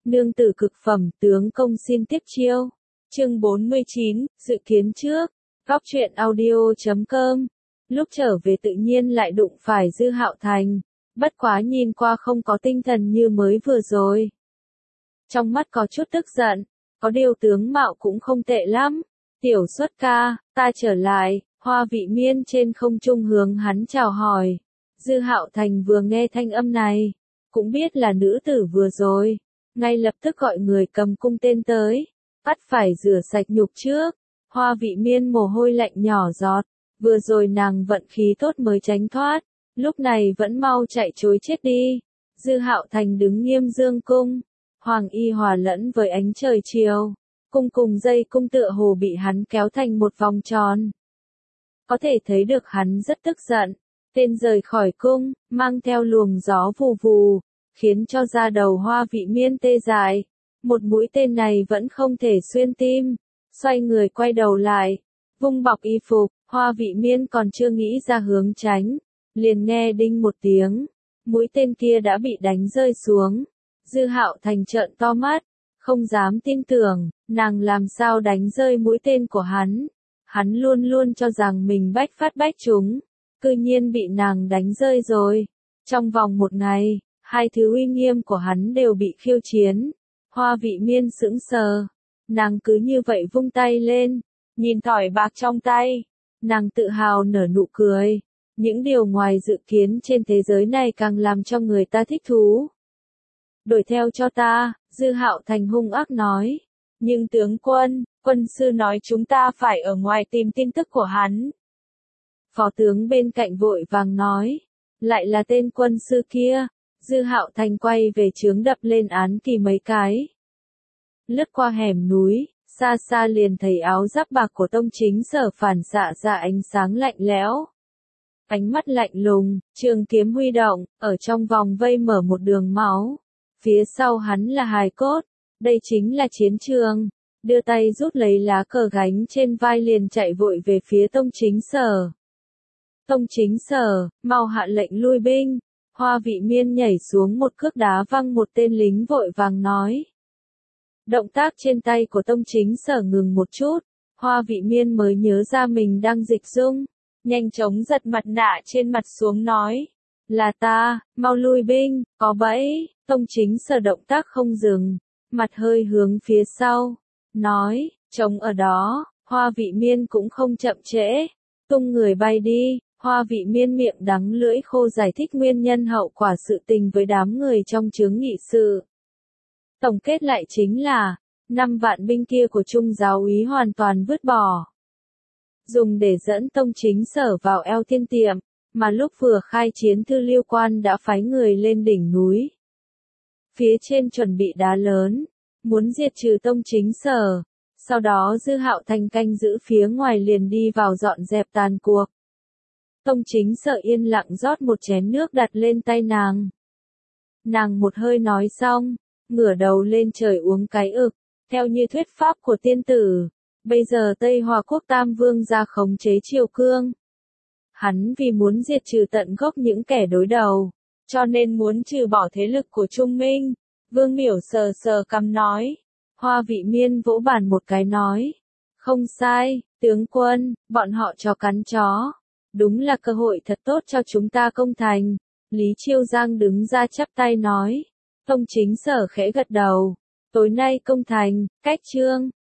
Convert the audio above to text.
Nương tử cực phẩm, tướng công xin tiếp chiêu. Chương 49, dự kiến trước. Góc truyện audio.com. Lúc trở về tự nhiên lại đụng phải Dư Hạo Thành, bất quá nhìn qua không có tinh thần như mới vừa rồi. Trong mắt có chút tức giận, có điều tướng mạo cũng không tệ lắm. Tiểu Xuất ca, ta trở lại. Hoa Vị Miên trên không trung hướng hắn chào hỏi. Dư Hạo Thành vừa nghe thanh âm này, cũng biết là nữ tử vừa rồi, ngay lập tức gọi người cầm cung tên tới, bắt phải rửa sạch nhục trước. Hoa Vị Miên mồ hôi lạnh nhỏ giọt, vừa rồi nàng vận khí tốt mới tránh thoát, lúc này vẫn mau chạy trối chết đi. Dư Hạo Thành đứng nghiêm dương cung, hoàng y hòa lẫn với ánh trời chiều, cung cùng dây cung tựa hồ bị hắn kéo thành một vòng tròn. Có thể thấy được hắn rất tức giận, tên rời khỏi cung, mang theo luồng gió vù vù, khiến cho da đầu Hoa Vị Miên tê dại. Một mũi tên này vẫn không thể xuyên tim, xoay người quay đầu lại, vung bọc y phục, Hoa Vị Miên còn chưa nghĩ ra hướng tránh, liền nghe đinh một tiếng, mũi tên kia đã bị đánh rơi xuống. Dư Hạo Thành trợn to mắt, không dám tin tưởng, nàng làm sao đánh rơi mũi tên của hắn. Hắn luôn luôn cho rằng mình bách phát bách trúng, cư nhiên bị nàng đánh rơi rồi. Trong vòng một ngày, hai thứ uy nghiêm của hắn đều bị khiêu chiến. Hoa Vị Miên sững sờ, nàng cứ như vậy vung tay lên, nhìn thỏi bạc trong tay, nàng tự hào nở nụ cười. Những điều ngoài dự kiến trên thế giới này càng làm cho người ta thích thú. Đuổi theo cho ta, Dư Hạo Thành hung ác nói. Nhưng tướng quân, quân sư nói chúng ta phải ở ngoài tìm tin tức của hắn. Phó tướng bên cạnh vội vàng nói, lại là tên quân sư kia. Dư Hạo Thành quay về trướng đập lên án kỳ mấy cái. Lướt qua hẻm núi, xa xa liền thấy áo giáp bạc của Tông Chính Sở phản xạ ra ánh sáng lạnh lẽo. Ánh mắt lạnh lùng, trường kiếm huy động, ở trong vòng vây mở một đường máu. Phía sau hắn là hài cốt, đây chính là chiến trường. Đưa tay rút lấy lá cờ gánh trên vai liền chạy vội về phía Tông Chính Sở. Tông Chính Sở, mau hạ lệnh lui binh. Hoa Vị Miên nhảy xuống một cước đá văng một tên lính vội vàng nói. Động tác trên tay của Tông Chính Sở ngừng một chút, Hoa Vị Miên mới nhớ ra mình đang dịch dung, nhanh chóng giật mặt nạ trên mặt xuống nói. Là ta, mau lui binh, có bẫy. Tông Chính Sở động tác không dừng, mặt hơi hướng phía sau, nói, trống ở đó. Hoa Vị Miên cũng không chậm trễ, tung người bay đi. Hoa Vị Miên miệng đắng lưỡi khô giải thích nguyên nhân hậu quả sự tình với đám người trong chướng nghị sự. Tổng kết lại chính là, 5 vạn binh kia của Trung giáo úy hoàn toàn vứt bỏ. Dùng để dẫn Tông Chính Sở vào eo thiên tiệm, mà lúc vừa khai chiến Thư Liêu Quan đã phái người lên đỉnh núi. Phía trên chuẩn bị đá lớn, muốn diệt trừ Tông Chính Sở, sau đó Dư Hạo Thành canh giữ phía ngoài liền đi vào dọn dẹp tàn cuộc. Tông Chính Sở yên lặng rót một chén nước đặt lên tay nàng. Nàng một hơi nói xong, ngửa đầu lên trời uống cái ực, theo như thuyết pháp của tiên tử, bây giờ Tây Hòa Quốc Tam Vương ra khống chế Triều Cương. Hắn vì muốn diệt trừ tận gốc những kẻ đối đầu, cho nên muốn trừ bỏ thế lực của Trung Minh. Vương Miểu sờ sờ cằm nói. Hoa Vị Miên vỗ bàn một cái nói. Không sai, tướng quân, bọn họ chó cắn chó. Đúng là cơ hội thật tốt cho chúng ta công thành. Lý Chiêu Giang đứng ra chắp tay nói. Tông Chính Sở khẽ gật đầu. Tối nay công thành, cách trương,